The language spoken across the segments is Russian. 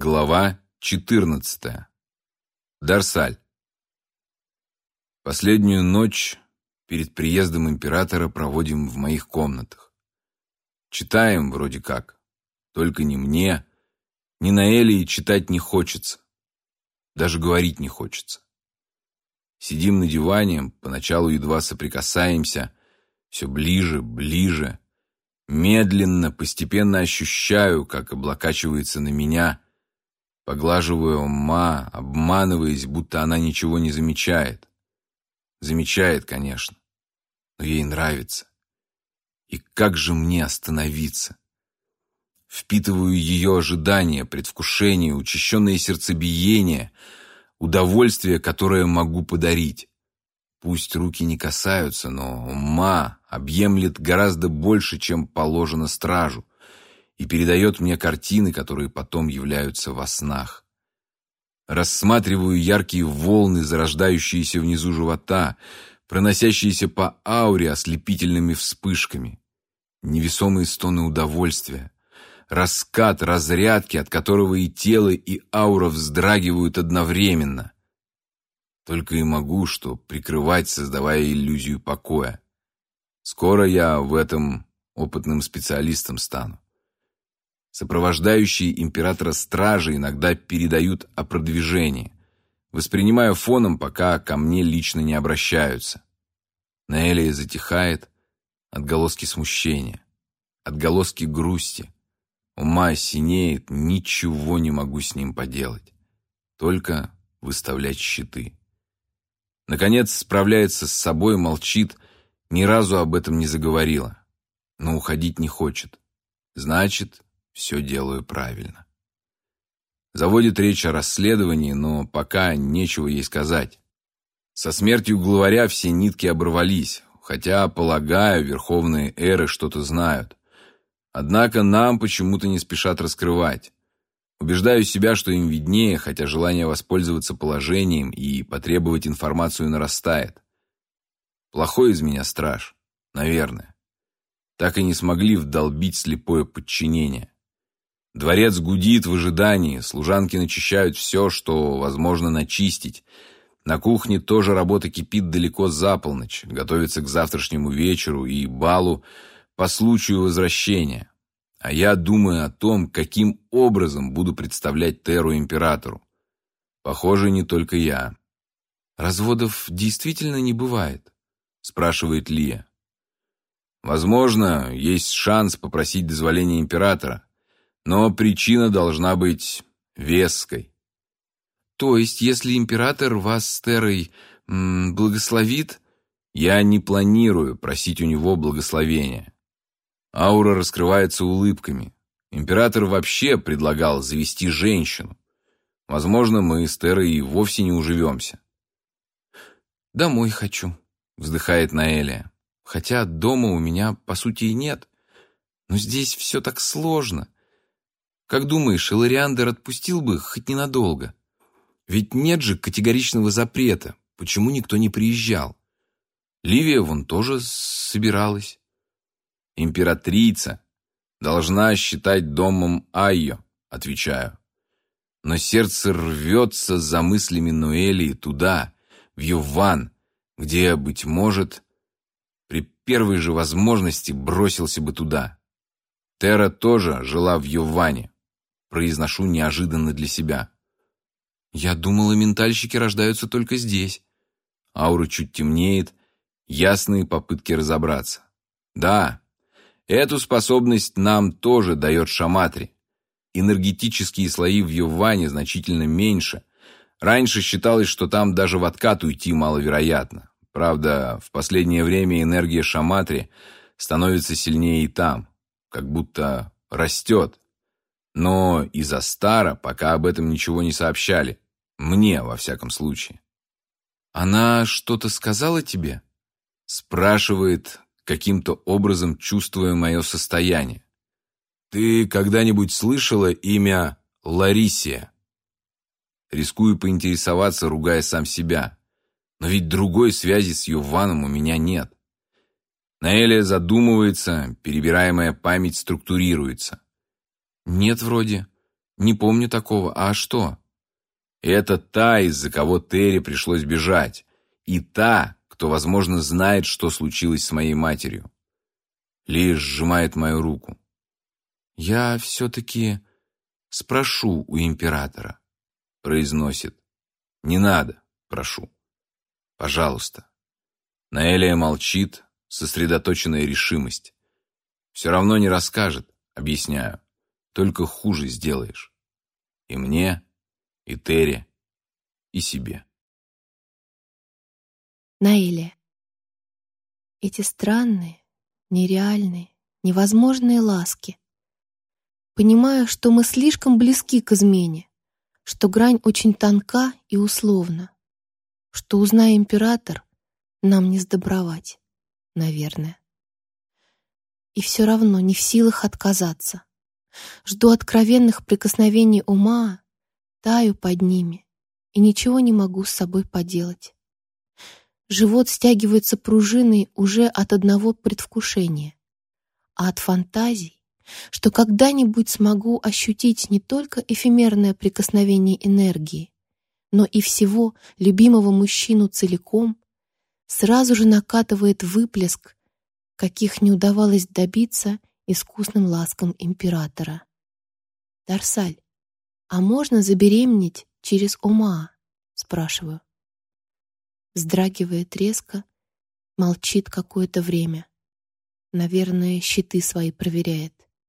Глава 14. Дарсаль. Последнюю ночь перед приездом императора проводим в моих комнатах. Читаем вроде как. Только ни мне, ни Наэлии читать не хочется. Даже говорить не хочется. Сидим на диване, поначалу едва соприкасаемся, все ближе, ближе. Медленно, постепенно ощущаю, как облокачивается на меня. Поглаживаю Ма, обманываясь, будто она ничего не замечает. Замечает, конечно, но ей нравится. И как же мне остановиться? Впитываю ее ожидания, предвкушение, учащенное сердцебиение, удовольствие, которое могу подарить. Пусть руки не касаются, но Ма объемлет гораздо больше, чем положено стражу, и передает мне картины, которые потом являются во снах. Рассматриваю яркие волны, зарождающиеся внизу живота, проносящиеся по ауре ослепительными вспышками. Невесомые стоны удовольствия. Раскат разрядки, от которого и тело, и аура вздрагивают одновременно. Только и могу что прикрывать, создавая иллюзию покоя. Скоро я в этом опытным специалистом стану. Сопровождающие императора стражи иногда передают о продвижении. Воспринимаю фоном, пока ко мне лично не обращаются. Наэлия затихает, отголоски смущения, отголоски грусти. Ума синеет, ничего не могу с ним поделать. Только выставлять щиты. Наконец справляется с собой, молчит, ни разу об этом не заговорила. Но уходить не хочет. Значит, все делаю правильно. Заводит речь о расследовании, но пока нечего ей сказать. Со смертью главаря все нитки оборвались, хотя, полагаю, верховные эры что-то знают. Однако нам почему-то не спешат раскрывать. Убеждаю себя, что им виднее, хотя желание воспользоваться положением и потребовать информацию нарастает. Плохой из меня страж, наверное. Так и не смогли вдолбить слепое подчинение. Дворец гудит в ожидании, служанки начищают все, что возможно начистить. На кухне тоже работа кипит далеко за полночь, готовится к завтрашнему вечеру и балу по случаю возвращения. А я думаю о том, каким образом буду представлять Терру императору. Похоже, не только я. «Разводов действительно не бывает?» — спрашивает Лия. «Возможно, есть шанс попросить дозволения императора, но причина должна быть веской». «То есть, если император вас с Террой благословит?» «Я не планирую просить у него благословения». Аура раскрывается улыбками. Император вообще предлагал завести женщину. Возможно, мы с Террой и вовсе не уживемся. «Домой хочу», — вздыхает Наэлия. «Хотя дома у меня, по сути, и нет. Но здесь все так сложно. Как думаешь, Элариандр отпустил бы хоть ненадолго? Ведь нет же категоричного запрета. Почему никто не приезжал? Ливия вон тоже собиралась». «Императрица должна считать домом Айо», — отвечаю. Но сердце рвется за мыслями Ноэлии туда, в Йовван, где, быть может, при первой же возможности бросился бы туда. Терра тоже жила в Йовване. Произношу неожиданно для себя. «Я думала, ментальщики рождаются только здесь». Аура чуть темнеет, ясные попытки разобраться. «Да, эту способность нам тоже дает Шаматри. Энергетические слои в Йовване значительно меньше. Раньше считалось, что там даже в откат уйти маловероятно. Правда, в последнее время энергия Шаматри становится сильнее и там, как будто растет. Но из-за Стара пока об этом ничего не сообщали. Мне, во всяком случае». «Она что-то сказала тебе?» Спрашивает, каким-то образом чувствуя мое состояние. «Ты когда-нибудь слышала имя Ларисия?» Рискую поинтересоваться, ругая сам себя. Но ведь другой связи с Йовваном у меня нет. Наэлия задумывается, перебираемая память структурируется. «Нет, вроде. Не помню такого. А что? Это та, из-за кого Терри пришлось бежать. И та, кто, возможно, знает, что случилось с моей матерью. Лия сжимает мою руку. «Я все-таки спрошу у императора», — произносит. «Не надо, прошу. Пожалуйста». Наэлия молчит, сосредоточенная решимость. «Все равно не расскажет», — объясняю. «Только хуже сделаешь. И мне, и Терри, и себе». Наэлия. Эти странные, нереальные, невозможные ласки. Понимаю, что мы слишком близки к измене, что грань очень тонка и условна, что, узная император, нам не сдобровать, наверное. И все равно не в силах отказаться. Жду откровенных прикосновений ума, таю под ними и ничего не могу с собой поделать. Живот стягивается пружиной уже от одного предвкушения, а от фантазий, что когда-нибудь смогу ощутить не только эфемерное прикосновение энергии, но и всего любимого мужчину целиком, сразу же накатывает выплеск, каких не удавалось добиться искусным ласкам императора. «Дарсаль, а можно забеременеть через Омаа?» — спрашиваю. Вздрагивает резко, молчит какое-то время. Наверное, щиты свои проверяет.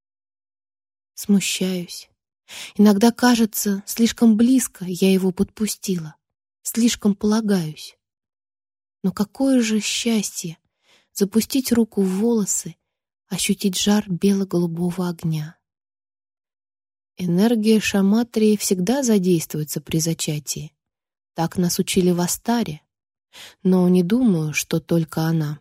Смущаюсь. Иногда кажется, слишком близко я его подпустила, слишком полагаюсь. Но какое же счастье запустить руку в волосы, ощутить жар бело-голубого огня. Энергия Шаматрии всегда задействуется при зачатии. Так нас учили в Астаре. Но не думаю, что только она.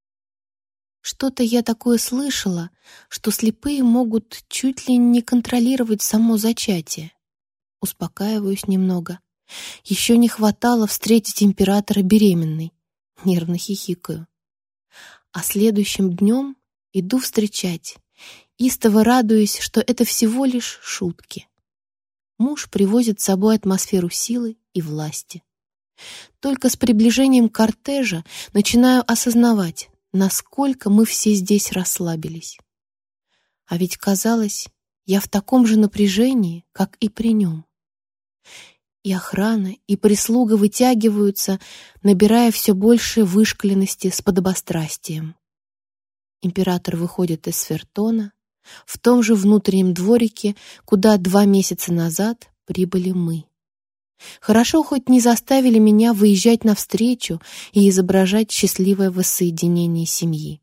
Что-то я такое слышала, что слепые могут чуть ли не контролировать само зачатие. Успокаиваюсь немного. Еще не хватало встретить императора беременной. Нервно хихикаю. А следующим днем иду встречать, истово радуясь, что это всего лишь шутки. Муж привозит с собой атмосферу силы и власти. Только с приближением кортежа начинаю осознавать, насколько мы все здесь расслабились. А ведь казалось, я в таком же напряжении, как и при нем. И охрана, и прислуга вытягиваются, набирая все больше вышкаленности с подобострастием. Император выходит из Сфертона в том же внутреннем дворике, куда 2 месяца назад прибыли мы. Хорошо, хоть не заставили меня выезжать навстречу и изображать счастливое воссоединение семьи.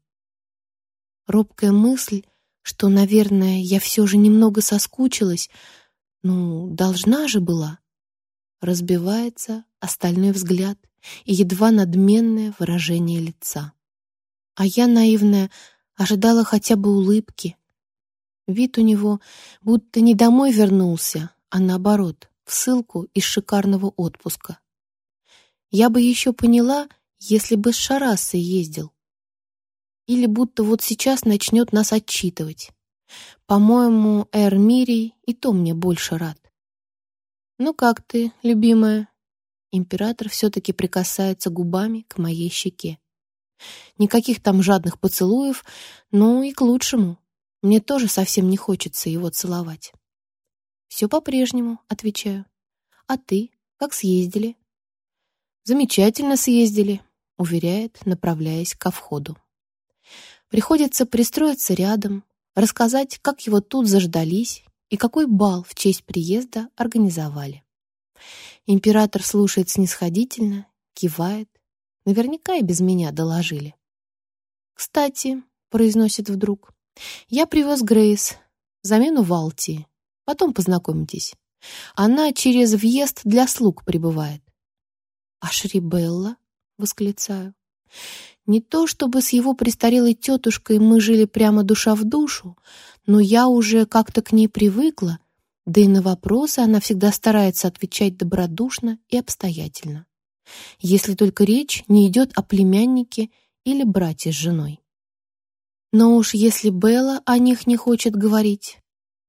Робкая мысль, что, наверное, я все же немного соскучилась, должна же была, разбивается остальной взгляд и едва надменное выражение лица. А я, наивная, ожидала хотя бы улыбки. Вид у него будто не домой вернулся, а наоборот, в ссылку из шикарного отпуска. Я бы еще поняла, если бы с Шарасой ездил. Или будто вот сейчас начнет нас отчитывать. По-моему, Эр Мирий и то мне больше рад. «Ну как ты, любимая?» Император все-таки прикасается губами к моей щеке. Никаких там жадных поцелуев, но и к лучшему. Мне тоже совсем не хочется его целовать. «Все по-прежнему», — отвечаю. «А ты? Как съездили?» «Замечательно съездили», — уверяет, направляясь ко входу. Приходится пристроиться рядом, рассказать, как его тут заждались и какой бал в честь приезда организовали. Император слушает снисходительно, кивает. Наверняка и без меня доложили. «Кстати», — произносит вдруг, — «я привез Грейс, замену Валтии. Потом познакомитесь. Она через въезд для слуг прибывает». «А Шрибелла?» — восклицаю. Не то чтобы с его престарелой тетушкой мы жили прямо душа в душу, но я уже как-то к ней привыкла, да и на вопросы она всегда старается отвечать добродушно и обстоятельно, если только речь не идет о племяннике или брате с женой. Но уж если Белла о них не хочет говорить,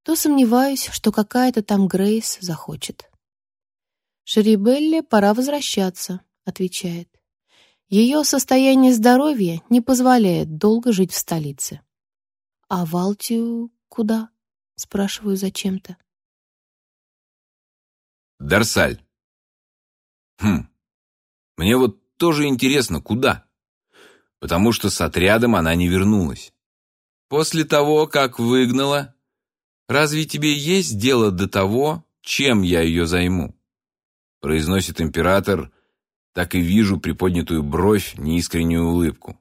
то сомневаюсь, что какая-то там Грейс захочет. «Шерибелле пора возвращаться», — отвечает. «Ее состояние здоровья не позволяет долго жить в столице». «А в Алтию куда?» — спрашиваю зачем-то. Дарсаль. Мне вот тоже интересно, куда? Потому что с отрядом она не вернулась. После того, как выгнала, разве тебе есть дело до того, чем я ее займу? Произносит император, так и вижу приподнятую бровь, неискреннюю улыбку.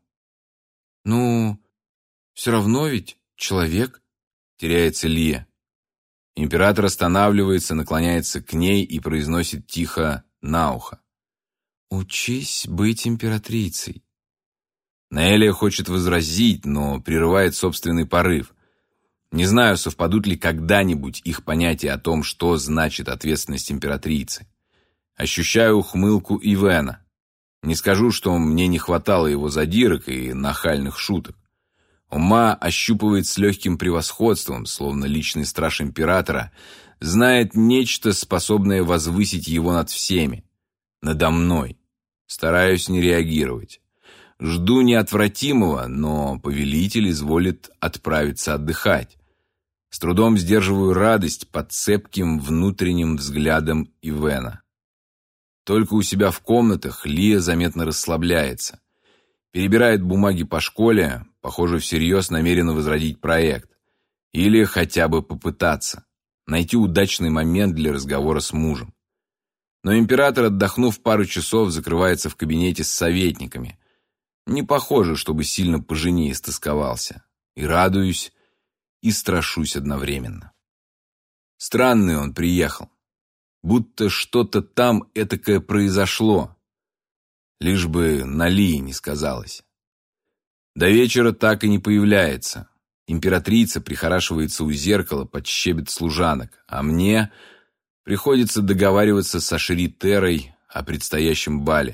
Ну, все равно ведь человек, теряется Лия. Император останавливается, наклоняется к ней и произносит тихо на ухо. «Учись быть императрицей». Наэлия хочет возразить, но прерывает собственный порыв. Не знаю, совпадут ли когда-нибудь их понятия о том, что значит ответственность императрицы. Ощущаю ухмылку Ивена. Не скажу, что мне не хватало его задирок и нахальных шуток. Ума ощупывает с легким превосходством, словно личный страж императора, знает нечто, способное возвысить его над всеми. Надо мной. Стараюсь не реагировать. Жду неотвратимого, но повелитель изволит отправиться отдыхать. С трудом сдерживаю радость под цепким внутренним взглядом Ивена. Только у себя в комнатах Лия заметно расслабляется. Перебирает бумаги по школе, похоже, всерьез намерена возродить проект. Или хотя бы попытаться. Найти удачный момент для разговора с мужем. Но император, отдохнув пару часов, закрывается в кабинете с советниками. Не похоже, чтобы сильно по жене истосковался. И радуюсь, и страшусь одновременно. Странный он приехал. Будто что-то там этакое произошло. Лишь бы на Лии не сказалось. До вечера так и не появляется. Императрица прихорашивается у зеркала под щебет служанок, а мне приходится договариваться со Шри Терой о предстоящем бале.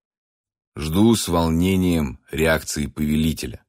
Жду с волнением реакции повелителя.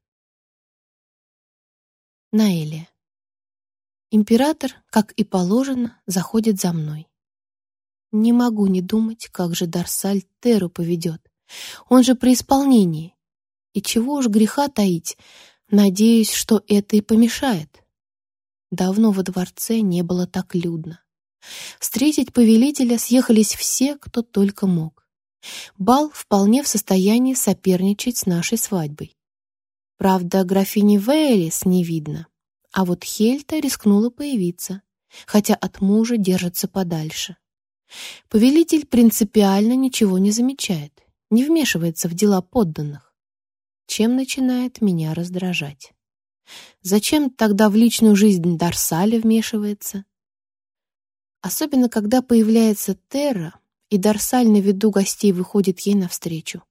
Наэлия. Император, как и положено, заходит за мной. Не могу не думать, как же Дарсаль Теру поведет. Он же при исполнении. И чего уж греха таить, надеюсь, что это и помешает. Давно во дворце не было так людно. Встретить повелителя съехались все, кто только мог. Бал вполне в состоянии соперничать с нашей свадьбой. Правда, графини Вейлис не видно, а вот Хельта рискнула появиться, хотя от мужа держится подальше. Повелитель принципиально ничего не замечает, не вмешивается в дела подданных, чем начинает меня раздражать. Зачем тогда в личную жизнь Дарсаля вмешивается? Особенно, когда появляется Терра, и Дарсаль на виду гостей выходит ей навстречу.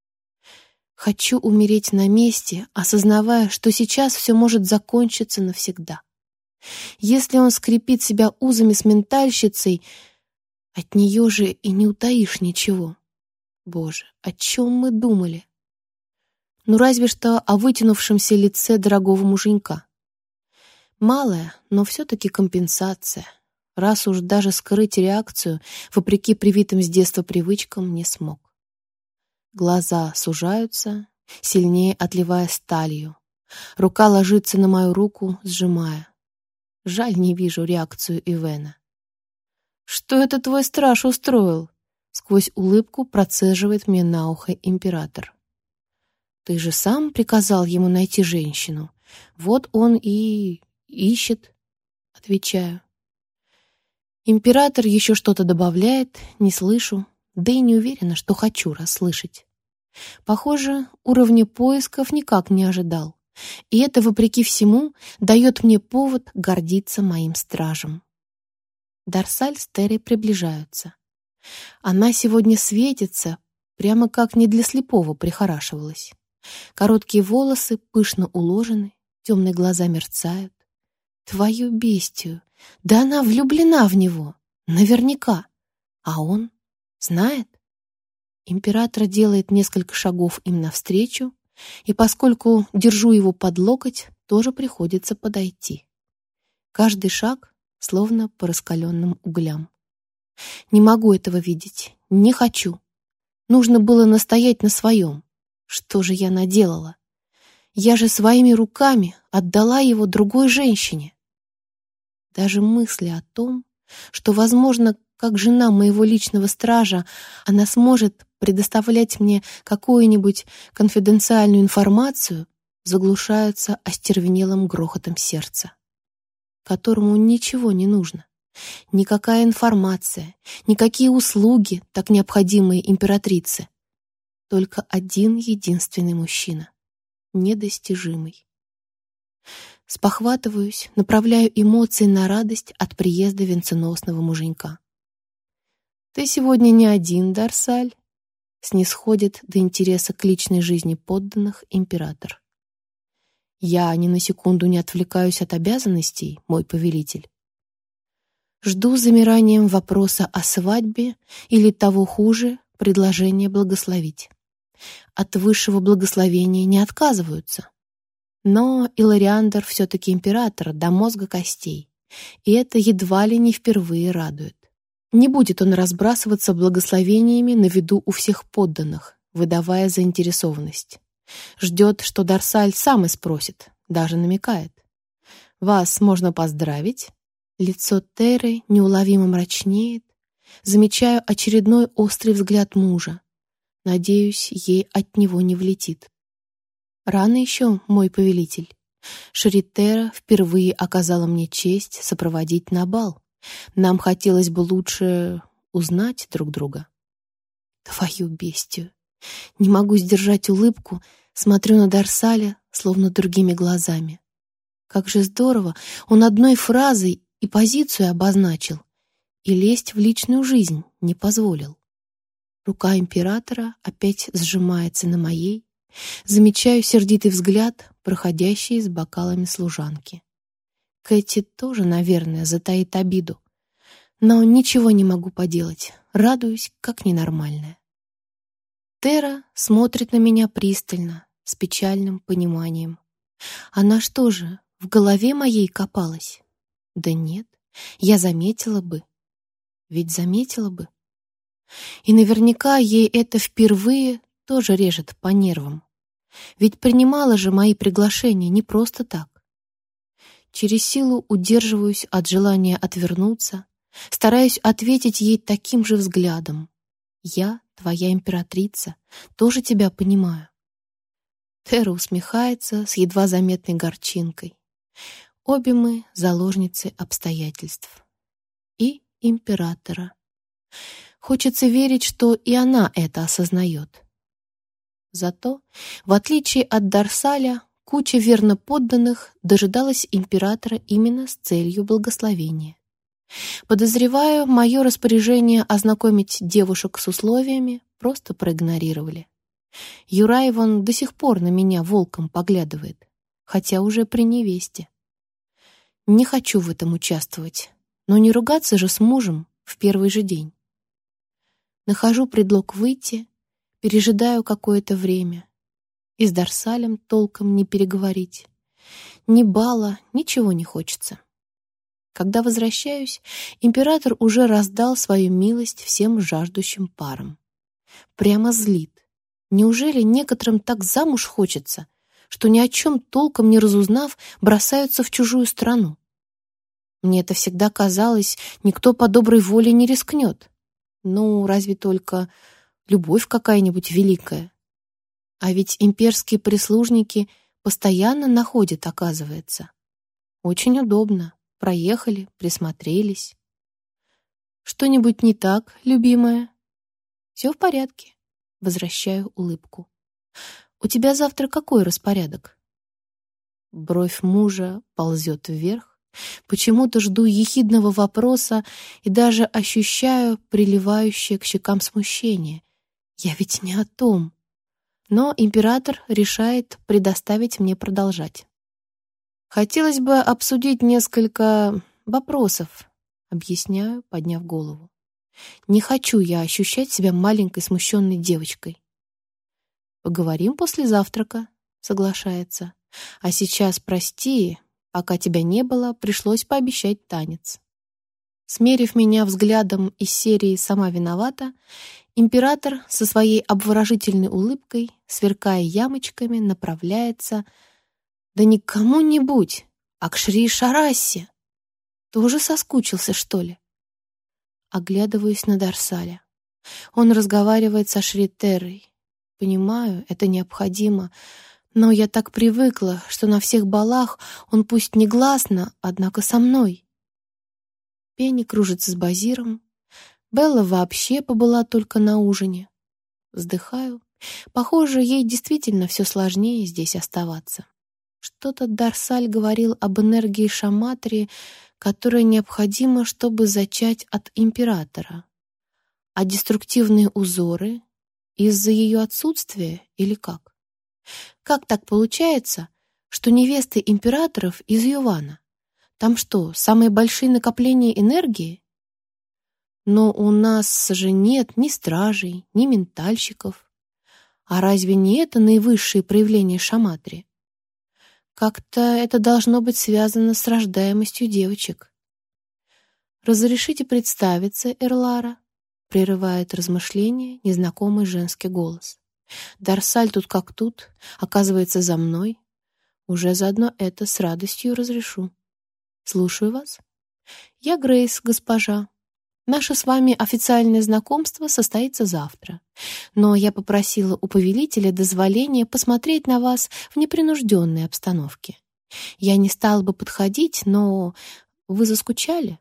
Хочу умереть на месте, осознавая, что сейчас все может закончиться навсегда. Если он скрепит себя узами с ментальщицей, от нее же и не утаишь ничего. Боже, о чем мы думали? Ну, разве что о вытянувшемся лице дорогого муженька. Малая, но все-таки компенсация, раз уж даже скрыть реакцию, вопреки привитым с детства привычкам, не смог. Глаза сужаются, сильнее отливая сталью. Рука ложится на мою руку, сжимая. Жаль, не вижу реакцию Ивена. «Что это твой страж устроил?» Сквозь улыбку процеживает мне на ухо император. «Ты же сам приказал ему найти женщину. Вот он и ищет», — отвечаю. Император еще что-то добавляет, не слышу, да и не уверена, что хочу расслышать. Похоже, уровня поисков никак не ожидал, и это, вопреки всему, дает мне повод гордиться моим стражем. Дарсаль с Терой приближаются. Она сегодня светится, прямо как не для слепого прихорашивалась. Короткие волосы пышно уложены, темные глаза мерцают. Твою бестию! Да она влюблена в него! Наверняка! А он знает? Император делает несколько шагов им навстречу, и поскольку держу его под локоть, тоже приходится подойти. Каждый шаг словно по раскаленным углям. Не могу этого видеть, не хочу. Нужно было настоять на своем. Что же я наделала? Я же своими руками отдала его другой женщине. Даже мысли о том, что, возможно, как жена моего личного стража, она сможет предоставлять мне какую-нибудь конфиденциальную информацию, заглушаются остервенелым грохотом сердца, которому ничего не нужно. Никакая информация, никакие услуги, так необходимые императрице. Только один единственный мужчина, недостижимый. Спохватываюсь, направляю эмоции на радость от приезда венценосного муженька. «Ты сегодня не один, Дарсаль», — снисходит до интереса к личной жизни подданных император. «Я ни на секунду не отвлекаюсь от обязанностей, мой повелитель». Жду с замиранием вопроса о свадьбе или, того хуже, предложения благословить. От высшего благословения не отказываются. Но Илариандр все-таки император до мозга костей, и это едва ли не впервые радует. Не будет он разбрасываться благословениями на виду у всех подданных, выдавая заинтересованность. Ждет, что Дарсаль сам и спросит, даже намекает. «Вас можно поздравить?» Лицо Теры неуловимо мрачнеет. Замечаю очередной острый взгляд мужа. Надеюсь, ей от него не влетит. Рано еще, мой повелитель. Шритера впервые оказала мне честь сопроводить на бал. Нам хотелось бы лучше узнать друг друга. Твою бестию! Не могу сдержать улыбку, смотрю на Дарсаля, словно другими глазами. Как же здорово! Он одной фразой и позицию обозначил, и лезть в личную жизнь не позволил. Рука императора опять сжимается на моей. Замечаю сердитый взгляд, проходящий с бокалами служанки. Кэти тоже, наверное, затаит обиду. Но ничего не могу поделать, радуюсь, как ненормальная. Тера смотрит на меня пристально, с печальным пониманием. Она что же, в голове моей копалась? Да нет, я заметила бы. Ведь заметила бы. И наверняка ей это впервые тоже режет по нервам. Ведь принимала же мои приглашения не просто так. Через силу удерживаюсь от желания отвернуться, стараюсь ответить ей таким же взглядом. Я, твоя императрица, тоже тебя понимаю. Тера усмехается с едва заметной горчинкой. Обе мы заложницы обстоятельств. И императора. Хочется верить, что и она это осознает. Зато, в отличие от Дарсаля, куча верноподданных дожидалась императора именно с целью благословения. Подозреваю, мое распоряжение ознакомить девушек с условиями просто проигнорировали. Юрай вон до сих пор на меня волком поглядывает, хотя уже при невесте. Не хочу в этом участвовать, но не ругаться же с мужем в первый же день. Нахожу предлог выйти, пережидаю какое-то время. И с Дарсалем толком не переговорить. Ни бала, ничего не хочется. Когда возвращаюсь, император уже раздал свою милость всем жаждущим парам. Прямо злит. Неужели некоторым так замуж хочется, что ни о чем толком не разузнав, бросаются в чужую страну? Мне это всегда казалось, никто по доброй воле не рискнет. Ну, разве только любовь какая-нибудь великая. А ведь имперские прислужники постоянно находят, оказывается. Очень удобно. Проехали, присмотрелись. Что-нибудь не так, любимая? Все в порядке. Возвращаю улыбку. У тебя завтра какой распорядок? Бровь мужа ползет вверх. Почему-то жду ехидного вопроса и даже ощущаю приливающее к щекам смущение. Я ведь не о том. Но император решает предоставить мне продолжать. Хотелось бы обсудить несколько вопросов, объясняю, подняв голову. Не хочу я ощущать себя маленькой смущенной девочкой. Поговорим после завтрака, соглашается. А сейчас, прости, Пока тебя не было, пришлось пообещать танец. Смерив меня взглядом из серии «Сама виновата», император со своей обворожительной улыбкой, сверкая ямочками, направляется да не к кому-нибудь, а к Шри Шарассе. Тоже соскучился, что ли? Оглядываюсь на Дарсаля. Он разговаривает со Шри Террой. Понимаю, это необходимо, но я так привыкла, что на всех балах он пусть негласно, однако со мной. Пенни кружится с Базиром. Белла вообще побыла только на ужине. Вздыхаю. Похоже, ей действительно все сложнее здесь оставаться. Что-то Дарсаль говорил об энергии Шаматри, которая необходима, чтобы зачать от императора. А деструктивные узоры из-за ее отсутствия или как? Как так получается, что невесты императоров из Ювана? Там что, самые большие накопления энергии? Но у нас же нет ни стражей, ни ментальщиков. А разве не это наивысшие проявления Шаматри? Как-то это должно быть связано с рождаемостью девочек. «Разрешите представиться, Эрлара?» — прерывает размышления незнакомый женский голос. «Дарсаль тут как тут, оказывается, за мной. Уже заодно это с радостью разрешу. Слушаю вас. Я Грейс, госпожа. Наше с вами официальное знакомство состоится завтра. Но я попросила у повелителя дозволения посмотреть на вас в непринужденной обстановке. Я не стала бы подходить, но вы заскучали?»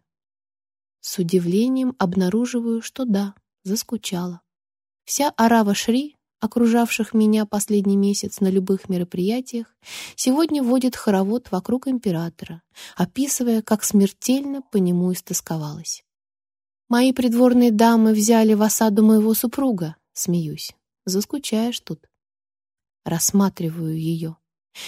С удивлением обнаруживаю, что да, заскучала. Вся орава Шри, окружавших меня последний месяц на любых мероприятиях, сегодня водит хоровод вокруг императора, описывая, как смертельно по нему истосковалась. «Мои придворные дамы взяли в осаду моего супруга», — смеюсь. «Заскучаешь тут». Рассматриваю ее.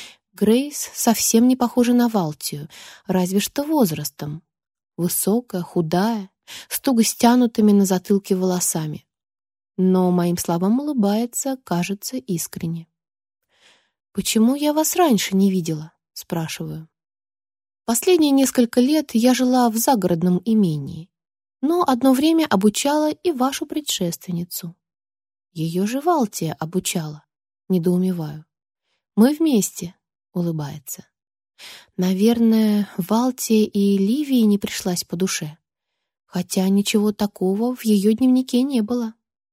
Грейс совсем не похожа на Валтию, разве что возрастом. Высокая, худая, с туго стянутыми на затылке волосами. Но моим словам улыбается, кажется, искренне. «Почему я вас раньше не видела?» — спрашиваю. «Последние несколько лет я жила в загородном имении, но одно время обучала и вашу предшественницу. Ее же Валтия обучала, недоумеваю. Мы вместе», — улыбается. Наверное, Валтия и Ливии не пришлась по душе, хотя ничего такого в ее дневнике не было.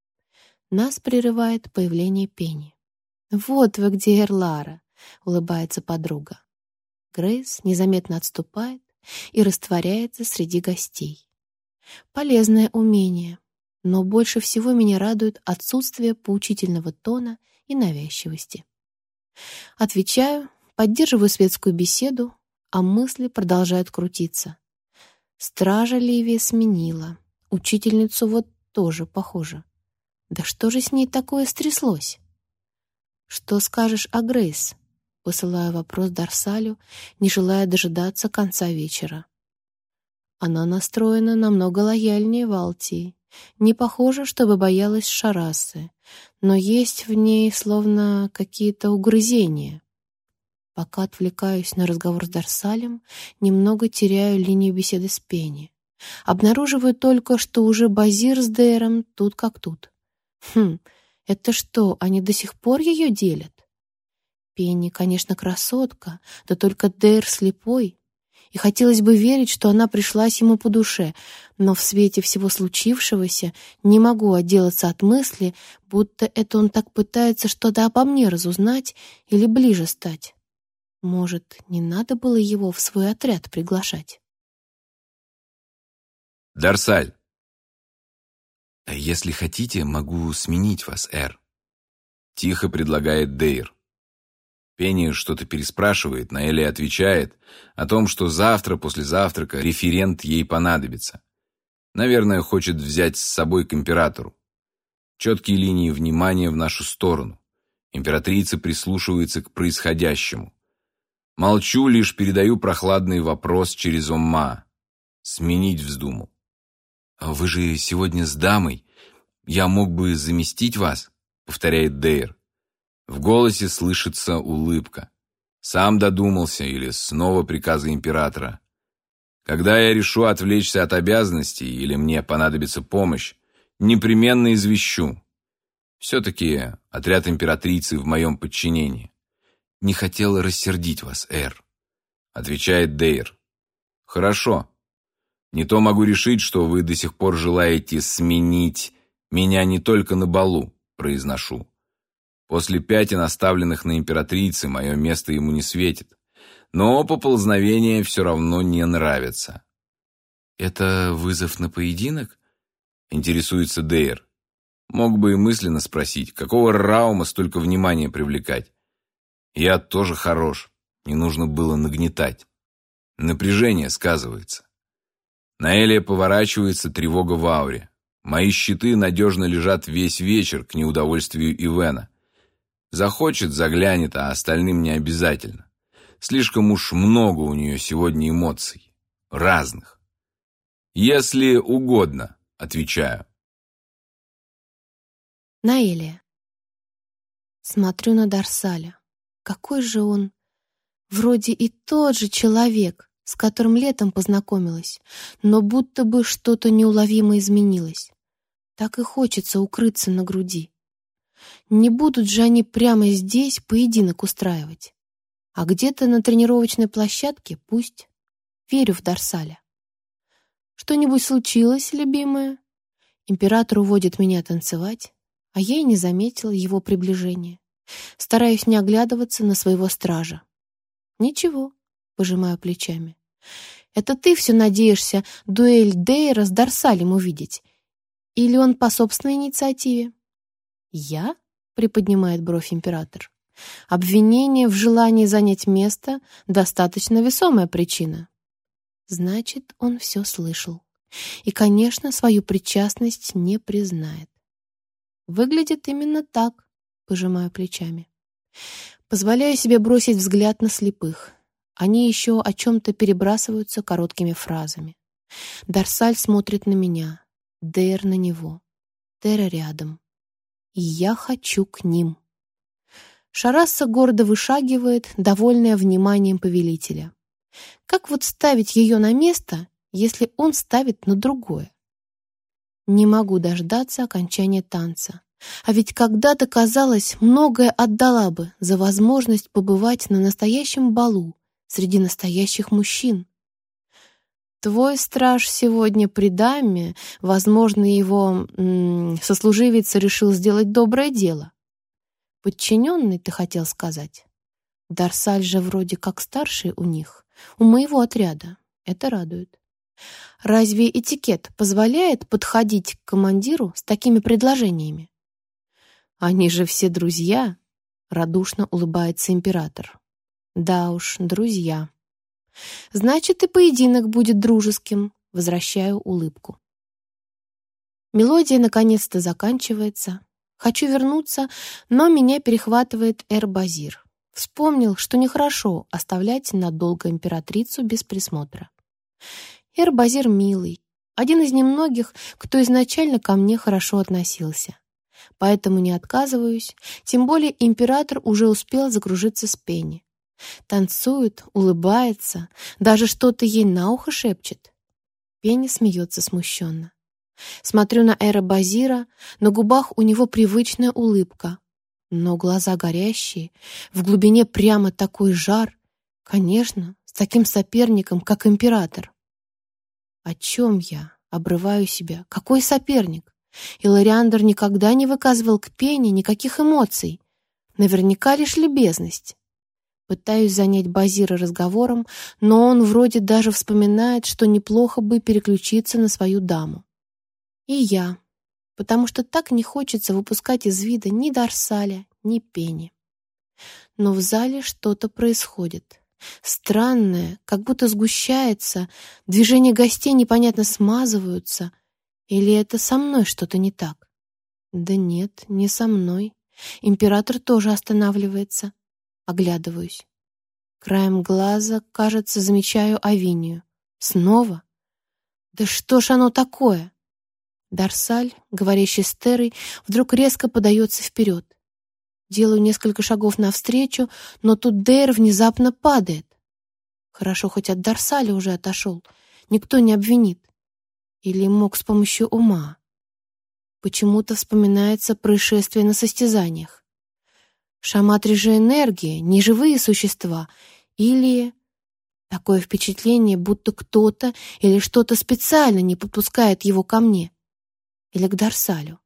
Нас прерывает появление Пенни. «Вот вы где, Эрлара!» — улыбается подруга. Грейс незаметно отступает и растворяется среди гостей. Полезное умение, но больше всего меня радует отсутствие поучительного тона и навязчивости. Отвечаю, поддерживаю светскую беседу, а мысли продолжают крутиться. Стража Ливия сменила, учительницу вот тоже, похоже. Да что же с ней такое стряслось? «Что скажешь о Грейс?» — посылаю вопрос Дарсалю, не желая дожидаться конца вечера. Она настроена намного лояльнее Валтии. Не похоже, чтобы боялась Шарассы, но есть в ней словно какие-то угрызения. Пока отвлекаюсь на разговор с Дарсалем, немного теряю линию беседы с Пенни. Обнаруживаю только, что уже Базир с Дейром тут как тут. Это что, они до сих пор ее делят? Пенни, конечно, красотка, да только Дейр слепой. И хотелось бы верить, что она пришлась ему по душе, но в свете всего случившегося не могу отделаться от мысли, будто это он так пытается что-то обо мне разузнать или ближе стать. Может, не надо было его в свой отряд приглашать? Дарсаль. «Если хотите, могу сменить вас, Эр», — тихо предлагает Дейр. Пенни что-то переспрашивает, Наэлия отвечает о том, что завтра после завтрака референт ей понадобится. Наверное, хочет взять с собой к императору. Четкие линии внимания в нашу сторону. Императрица прислушивается к происходящему. Молчу, лишь передаю прохладный вопрос через Омма. Сменить вздумал. «Вы же сегодня с дамой. Я мог бы заместить вас», — повторяет Дейр. В голосе слышится улыбка. Сам додумался или снова приказы императора? Когда я решу отвлечься от обязанностей или мне понадобится помощь, непременно извещу. Все-таки отряд императрицы в моем подчинении. Не хотела рассердить вас, Эр, отвечает Дейр. Хорошо. Не то могу решить, что вы до сих пор желаете сменить меня не только на балу, произношу. После пятен, оставленных на императрице, мое место ему не светит. Но поползновения все равно не нравятся. «Это вызов на поединок?» — интересуется Дейр. Мог бы и мысленно спросить, какого раума столько внимания привлекать. Я тоже хорош, не нужно было нагнетать. Напряжение сказывается. Наэлия поворачивается, тревога в ауре. Мои щиты надежно лежат весь вечер к неудовольствию Ивена. Захочет, заглянет, а остальным не обязательно. Слишком уж много у нее сегодня эмоций. Разных. «Если угодно», — отвечаю. Наэлия. Смотрю на Дарсаля. Какой же он... Вроде и тот же человек, с которым летом познакомилась, но будто бы что-то неуловимо изменилось. Так и хочется укрыться на груди. Не будут же они прямо здесь поединок устраивать. А где-то на тренировочной площадке пусть. Верю в Дарсаля. Что-нибудь случилось, любимая? Император уводит меня танцевать, а я и не заметила его приближения. Стараюсь не оглядываться на своего стража. Ничего, пожимаю плечами. Это ты все надеешься дуэль Дейра с Дарсалем увидеть? Или он по собственной инициативе? Я? Приподнимает бровь император. Обвинение в желании занять место — достаточно весомая причина. Значит, он все слышал. И, конечно, свою причастность не признает. Выглядит именно так, пожимаю плечами. Позволяю себе бросить взгляд на слепых. Они еще о чем-то перебрасываются короткими фразами. Дарсаль смотрит на меня, Дейр на него, Тера рядом. И я хочу к ним. Шарасса гордо вышагивает, довольная вниманием повелителя. Как вот ставить ее на место, если он ставит на другое? Не могу дождаться окончания танца. А ведь когда-то, казалось, многое отдала бы за возможность побывать на настоящем балу среди настоящих мужчин. Твой страж сегодня при даме, возможно, его сослуживец решил сделать доброе дело. Подчиненный, ты хотел сказать? Дарсаль же вроде как старший у них, у моего отряда. Это радует. Разве этикет позволяет подходить к командиру с такими предложениями? Они же все друзья, радушно улыбается император. Да уж, друзья. Значит, и поединок будет дружеским, возвращаю улыбку. Мелодия наконец-то заканчивается. Хочу вернуться, но меня перехватывает Эр-Базир. Вспомнил, что нехорошо оставлять надолго императрицу без присмотра. Эр-Базир милый, один из немногих, кто изначально ко мне хорошо относился. Поэтому не отказываюсь, тем более император уже успел закружиться с Пенни. Танцует, улыбается, даже что-то ей на ухо шепчет. Пенни смеется смущенно. Смотрю на Эра-Базира, на губах у него привычная улыбка, но глаза горящие, в глубине прямо такой жар, конечно, с таким соперником, как император. О чем я? Обрываю себя. Какой соперник? Илариандр никогда не выказывал к Пенни никаких эмоций. Наверняка лишь любезность. Пытаюсь занять Базира разговором, но он вроде даже вспоминает, что неплохо бы переключиться на свою даму. И я, потому что так не хочется выпускать из вида ни Дарсаля, ни Пенни. Но в зале что-то происходит. Странное, как будто сгущается, движения гостей непонятно смазываются. Или это со мной что-то не так? Да нет, не со мной. Император тоже останавливается. Оглядываюсь. Краем глаза, кажется, замечаю Авинию. Снова? Да что ж оно такое? Дарсаль, говорящий с Терой, вдруг резко подается вперед. Делаю несколько шагов навстречу, но тут Дейр внезапно падает. Хорошо, хоть от Дарсаля уже отошел. Никто не обвинит. Или мог с помощью ума. Почему-то вспоминается происшествие на состязаниях. Шаматри же энергия, не живые существа. Или такое впечатление, будто кто-то или что-то специально не подпускает его ко мне. Или к Дарсалю.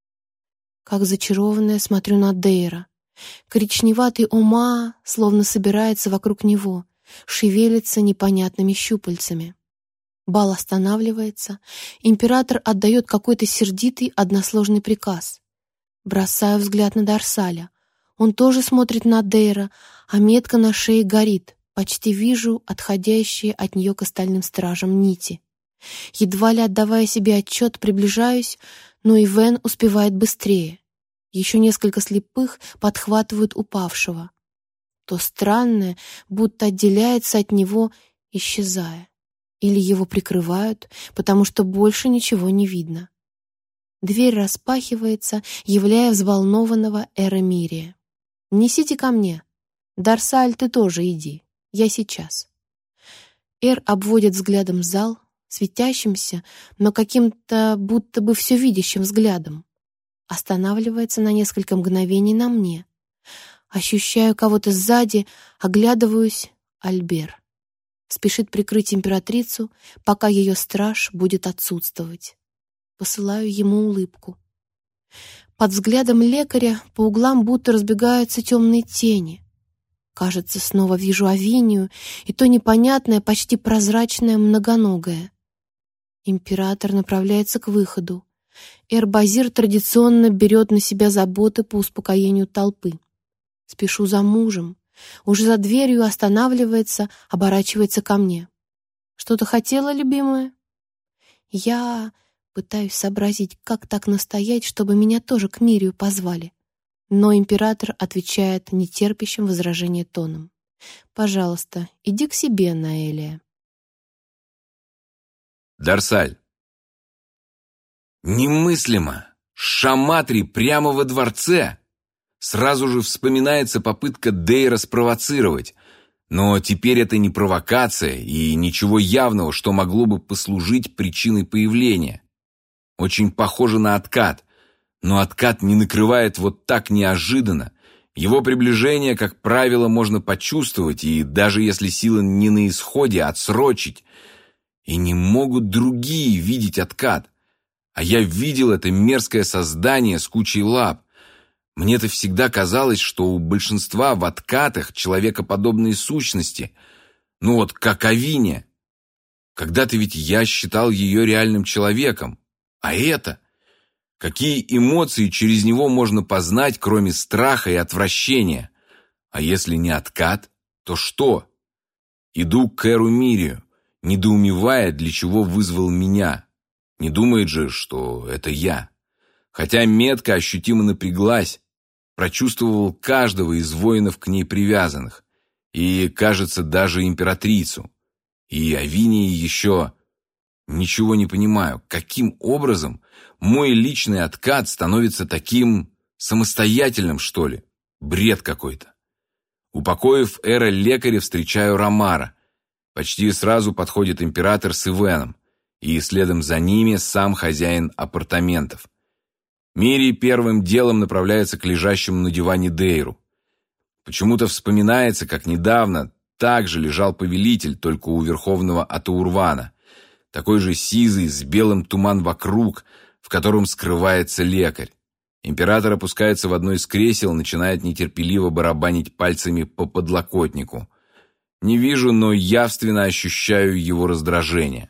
Как зачарованная смотрю на Дейра. Коричневатый ума словно собирается вокруг него, шевелится непонятными щупальцами. Бал останавливается. Император отдает какой-то сердитый, односложный приказ. Бросаю взгляд на Дарсаля. Он тоже смотрит на Дейра, а метка на шее горит. Почти вижу отходящие от нее к остальным стражам нити. Едва ли отдавая себе отчет, приближаюсь, но Ивен успевает быстрее. Еще несколько слепых подхватывают упавшего. То странное, будто отделяется от него, исчезая. Или его прикрывают, потому что больше ничего не видно. Дверь распахивается, являя взволнованного Эрамирия. «Несите ко мне. Дарсаль, ты тоже иди. Я сейчас». Эр обводит взглядом зал, светящимся, но каким-то будто бы все видящим взглядом. Останавливается на несколько мгновений на мне. Ощущаю кого-то сзади, оглядываюсь. Альбер. Спешит прикрыть императрицу, пока ее страж будет отсутствовать. Посылаю ему улыбку. Под взглядом лекаря по углам будто разбегаются темные тени. Кажется, снова вижу Авинию и то непонятное, почти прозрачное многоногое. Император направляется к выходу. Эр-Базир традиционно берет на себя заботы по успокоению толпы. Спешу за мужем. Уже за дверью останавливается, оборачивается ко мне. «Что-то хотела, любимая?» Я пытаюсь сообразить, как так настоять, чтобы меня тоже к Мирию позвали. Но император отвечает нетерпящим возражения тоном. «Пожалуйста, иди к себе, Наэлия». Дарсаль. Немыслимо! Шаматри прямо во дворце! Сразу же вспоминается попытка Дейра спровоцировать. Но теперь это не провокация и ничего явного, что могло бы послужить причиной появления. Очень похоже на откат. Но откат не накрывает вот так неожиданно. Его приближение, как правило, можно почувствовать, и даже если сила не на исходе, отсрочить. И не могут другие видеть откат. А я видел это мерзкое создание с кучей лап. Мне-то всегда казалось, что у большинства в откатах человекоподобные сущности. Ну вот, как Авиния. Когда-то ведь я считал ее реальным человеком. А это? Какие эмоции через него можно познать, кроме страха и отвращения? А если не откат, то что? Иду к Эру Мирию, недоумевая, для чего вызвал меня. Не думает же, что это я. Хотя метка ощутимо напряглась, прочувствовал каждого из воинов к ней привязанных. И, кажется, даже императрицу. И Авинии еще... Ничего не понимаю, каким образом мой личный откат становится таким самостоятельным, что ли? Бред какой-то. Упокоив Эра лекаря, встречаю Ромара. Почти сразу подходит император с Ивеном, и следом за ними сам хозяин апартаментов. Мирий первым делом направляется к лежащему на диване Дейру. Почему-то вспоминается, как недавно также лежал повелитель, только у верховного Атаурвана. Такой же сизый, с белым туман вокруг, в котором скрывается лекарь. Император опускается в одно из кресел, начинает нетерпеливо барабанить пальцами по подлокотнику. Не вижу, но явственно ощущаю его раздражение.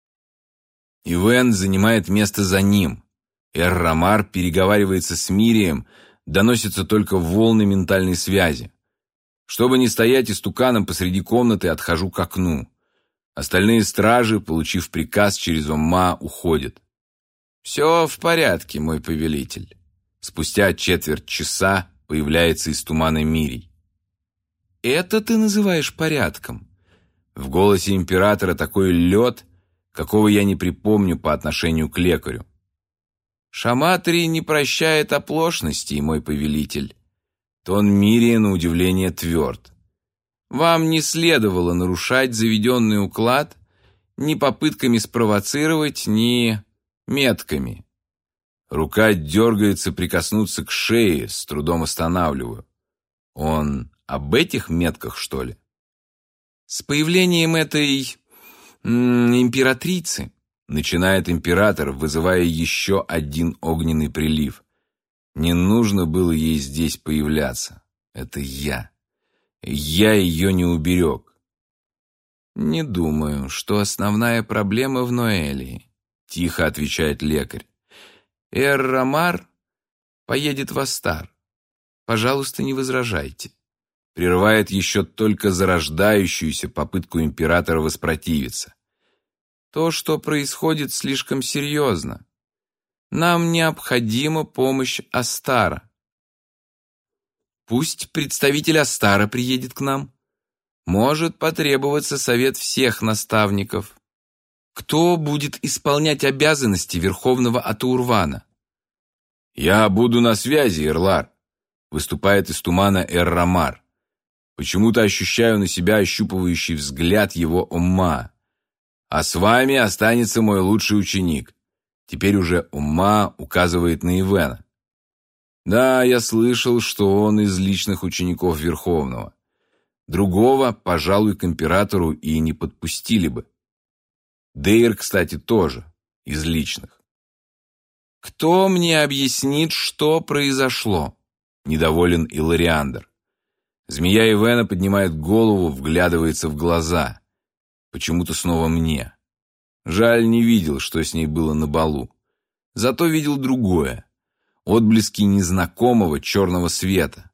Ивен занимает место за ним. Эр-Ромар переговаривается с Мирием, доносятся только волны ментальной связи. Чтобы не стоять истуканом посреди комнаты, отхожу к окну. Остальные стражи, получив приказ через Омма, уходят. «Все в порядке, мой повелитель». Спустя четверть часа появляется из тумана Мирий. «Это ты называешь порядком?» В голосе императора такой лед, какого я не припомню по отношению к лекарю. «Шаматри не прощает оплошностей, мой повелитель. Тон Мирии на удивление тверд. «Вам не следовало нарушать заведенный уклад ни попытками спровоцировать, ни метками». Рука дергается прикоснуться к шее, с трудом останавливаю. Он об этих метках, что ли? С появлением этой императрицы, начинает император, вызывая еще один огненный прилив. Не нужно было ей здесь появляться. Это я. Я ее не уберег. Не думаю, что основная проблема в Ноэлии, тихо отвечает лекарь. Эр-Рамар поедет в Астар. Пожалуйста, не возражайте. Прерывает еще только зарождающуюся попытку императора воспротивиться. То, что происходит, слишком серьезно. Нам необходима помощь Астара. Пусть представитель Астара приедет к нам. Может потребоваться совет всех наставников. Кто будет исполнять обязанности Верховного Атаурвана? Я буду на связи, Эрлар. Выступает из тумана Эр-Рамар. Почему-то ощущаю на себя ощупывающий взгляд его Умма. А с вами останется мой лучший ученик. Теперь уже Умма указывает на Ивена. Да, я слышал, что он из личных учеников Верховного. Другого, пожалуй, к императору и не подпустили бы. Дейр, кстати, тоже из личных. «Кто мне объяснит, что произошло?» — недоволен Илариандр. Змея Ивена поднимает голову, вглядывается в глаза. Почему-то снова мне. Жаль, не видел, что с ней было на балу. Зато видел другое. Отблески незнакомого черного света.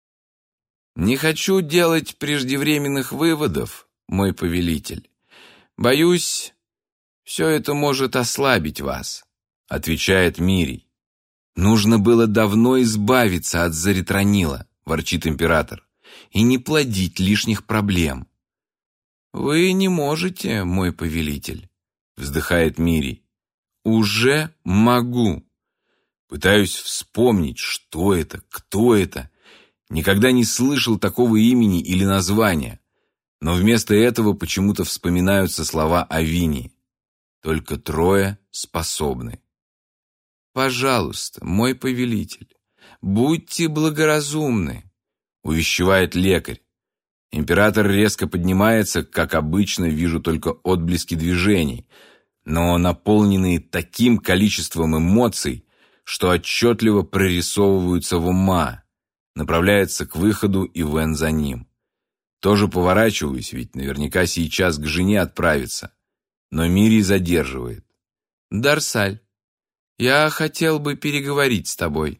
«Не хочу делать преждевременных выводов, мой повелитель. Боюсь, все это может ослабить вас», — отвечает Мирий. «Нужно было давно избавиться от Заритронила», — ворчит император, «и не плодить лишних проблем». «Вы не можете, мой повелитель», — вздыхает Мирий. «Уже могу». Пытаюсь вспомнить, что это, кто это. Никогда не слышал такого имени или названия. Но вместо этого почему-то вспоминаются слова Авинии. Только трое способны. «Пожалуйста, мой повелитель, будьте благоразумны», — увещевает лекарь. Император резко поднимается, как обычно, вижу только отблески движений, но наполненные таким количеством эмоций, что отчетливо прорисовываются в ума. Направляется к выходу, Ивен за ним. Тоже поворачиваюсь, ведь наверняка сейчас к жене отправится. Но Мирий задерживает. «Дарсаль, я хотел бы переговорить с тобой».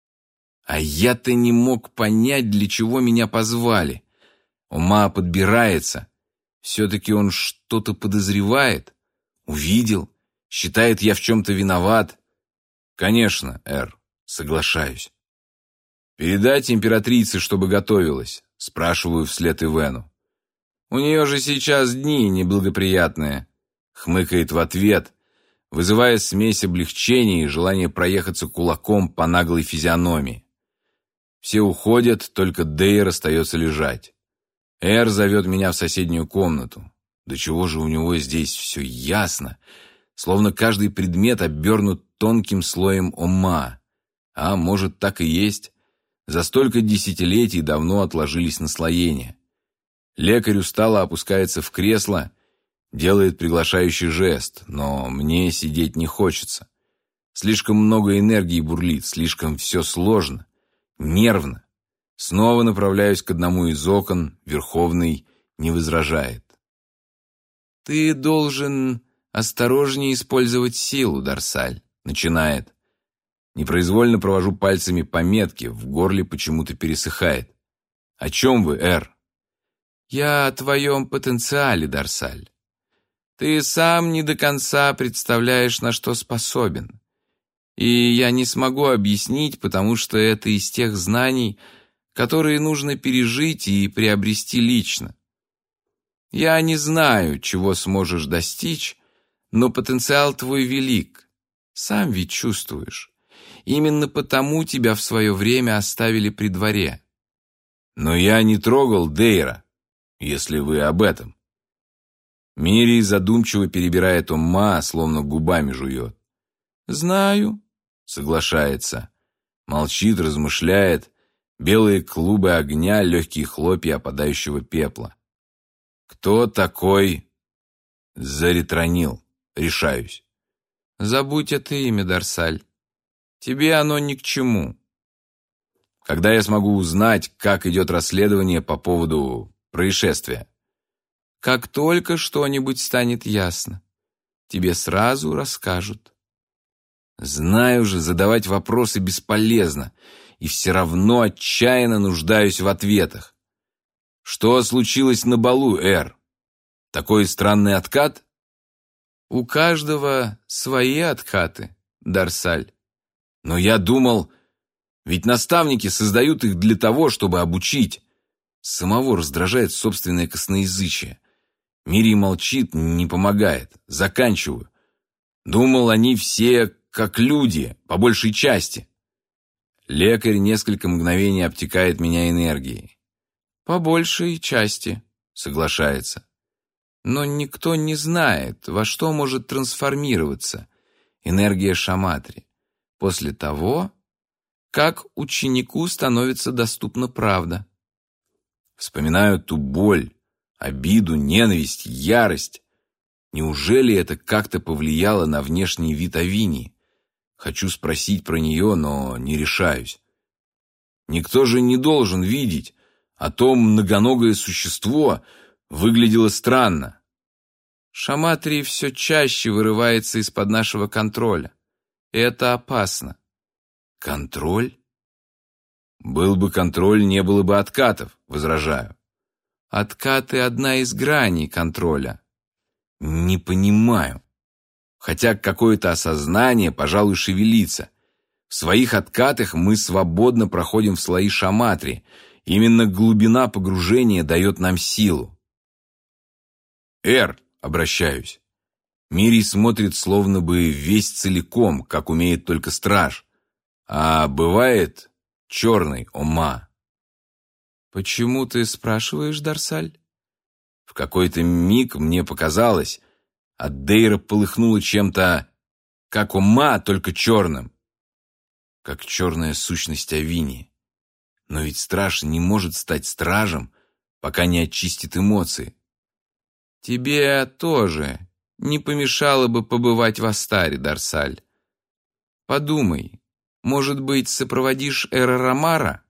А я-то не мог понять, для чего меня позвали. Ума подбирается. Все-таки он что-то подозревает. Увидел. Считает, я в чем-то виноват. Конечно, Эр, соглашаюсь. «Передать императрице, чтобы готовилась?» — спрашиваю вслед Ивену. «У нее же сейчас дни неблагоприятные», — хмыкает в ответ, вызывая смесь облегчения и желание проехаться кулаком по наглой физиономии. Все уходят, только Дейр остается лежать. Эр зовет меня в соседнюю комнату. До чего же у него здесь все ясно, словно каждый предмет обернут тонким слоем ума. А может, так и есть. За столько десятилетий давно отложились наслоения. Лекарь устало опускается в кресло, делает приглашающий жест, но мне сидеть не хочется. Слишком много энергии бурлит, слишком все сложно, нервно. Снова направляюсь к одному из окон, Верховный не возражает. «Ты должен осторожнее использовать силу, Дарсаль», — начинает. Непроизвольно провожу пальцами по метке, в горле почему-то пересыхает. «О чем вы, Эр?» «Я о твоем потенциале, Дарсаль. Ты сам не до конца представляешь, на что способен. И я не смогу объяснить, потому что это из тех знаний, которые нужно пережить и приобрести лично. Я не знаю, чего сможешь достичь, но потенциал твой велик. Сам ведь чувствуешь. Именно потому тебя в свое время оставили при дворе. Но я не трогал Дейра, если вы об этом. Мири задумчиво перебирает ума, словно губами жует. «Знаю», — соглашается. Молчит, размышляет. Белые клубы огня, легкие хлопья опадающего пепла. «Кто такой Заритронил?» Решаюсь. «Забудь это имя, Дарсаль. Тебе оно ни к чему». Когда я смогу узнать, как идет расследование по поводу происшествия? Как только что-нибудь станет ясно, тебе сразу расскажут. Знаю же, задавать вопросы бесполезно, и все равно отчаянно нуждаюсь в ответах. Что случилось на балу, Эр? Такой странный откат? У каждого свои откаты, Дарсаль. Но я думал, ведь наставники создают их для того, чтобы обучить. Самого раздражает собственное косноязычие. Мири молчит, не помогает. Заканчиваю. Думал, они все как люди, по большей части. Лекарь несколько мгновений обтекает меня энергией. По большей части, соглашается. Но никто не знает, во что может трансформироваться энергия Шаматри после того, как ученику становится доступна правда. Вспоминаю ту боль, обиду, ненависть, ярость. Неужели это как-то повлияло на внешний вид Авинии? Хочу спросить про нее, но не решаюсь. Никто же не должен видеть, а то многоногое существо выглядело странно. Шаматри все чаще вырывается из-под нашего контроля. И это опасно. Контроль? Был бы контроль, не было бы откатов, возражаю. Откаты — одна из граней контроля. Не понимаю. Хотя какое-то осознание, пожалуй, шевелится. В своих откатах мы свободно проходим в слои Шаматри. Именно глубина погружения дает нам силу. Эр, обращаюсь. Мири смотрит словно бы весь целиком, как умеет только страж. А бывает черный Ома. Почему ты спрашиваешь, Дарсаль? В какой-то миг мне показалось, от Дейра полыхнуло чем-то, как Ома, только черным. Как черная сущность Авинии. Но ведь страж не может стать стражем, пока не очистит эмоции. Тебе тоже не помешало бы побывать в Астаре, Дарсаль. Подумай, может быть, сопроводишь Эра Ромара?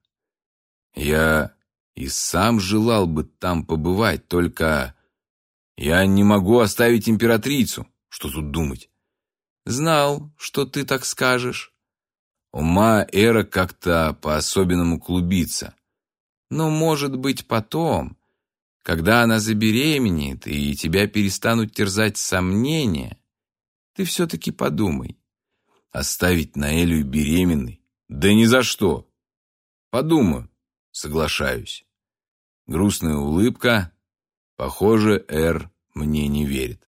Я и сам желал бы там побывать, только я не могу оставить императрицу. Что тут думать? Знал, что ты так скажешь. Ума Эра как-то по-особенному клубится. Но, может быть, потом, когда она забеременеет и тебя перестанут терзать сомнения, ты все-таки подумай. Оставить Наэлю беременной? Да ни за что. Подумаю, соглашаюсь. Грустная улыбка. Похоже, Эр мне не верит.